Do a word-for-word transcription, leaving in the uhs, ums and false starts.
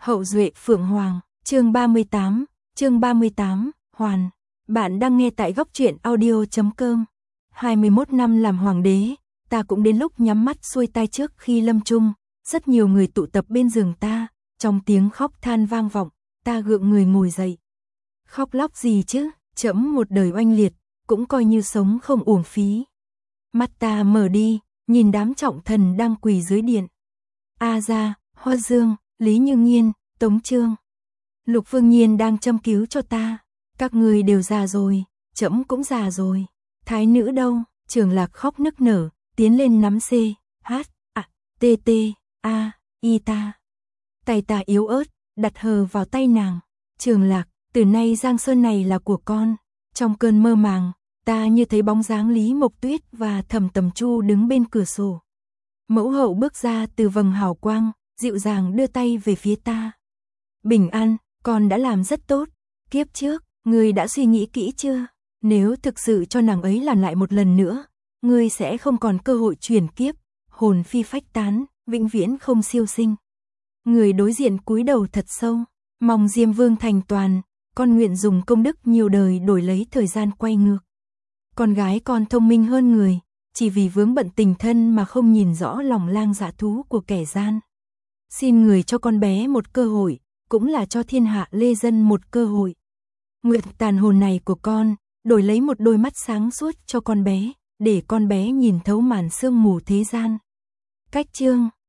Hậu duệ Phượng Hoàng, chương ba mươi tám, chương ba mươi tám, Hoàn. Bạn đang nghe tại góc truyện audio chấm com. hai mươi mốt năm làm hoàng đế, ta cũng đến lúc nhắm mắt xuôi tai trước khi lâm chung, rất nhiều người tụ tập bên giường ta, trong tiếng khóc than vang vọng, ta gượng người ngồi dậy. Khóc lóc gì chứ, trẫm một đời oanh liệt, cũng coi như sống không uổng phí. Mắt ta mở đi, nhìn đám trọng thần đang quỳ dưới điện. A Gia, Hoa Dương, Lý Như Nghiên, Tống Trương, Lục Phương Nhiên đang châm cứu cho ta. Các người đều già rồi, trẫm cũng già rồi. Thái nữ đâu? Trường Lạc khóc nức nở, tiến lên nắm C, H, A, T, T, A, Y ta. Tay ta yếu ớt, đặt hờ vào tay nàng. Trường Lạc, từ nay Giang Sơn này là của con. Trong cơn mơ màng, ta như thấy bóng dáng Lý Mộc Tuyết và Thẩm Tầm Chu đứng bên cửa sổ. Mẫu hậu bước ra từ vầng hào quang, dịu dàng đưa tay về phía ta. Bình an, con đã làm rất tốt. Kiếp trước, ngươi đã suy nghĩ kỹ chưa? Nếu thực sự cho nàng ấy làm lại một lần nữa, ngươi sẽ không còn cơ hội chuyển kiếp, hồn phi phách tán, vĩnh viễn không siêu sinh. Người đối diện cúi đầu thật sâu, mong Diêm Vương thành toàn, con nguyện dùng công đức nhiều đời đổi lấy thời gian quay ngược. Con gái con thông minh hơn người, chỉ vì vướng bận tình thân mà không nhìn rõ lòng lang dạ thú của kẻ gian. Xin người cho con bé một cơ hội, cũng là cho thiên hạ lê dân một cơ hội. Nguyện tàn hồn này của con, đổi lấy một đôi mắt sáng suốt cho con bé, để con bé nhìn thấu màn sương mù thế gian. Cách chương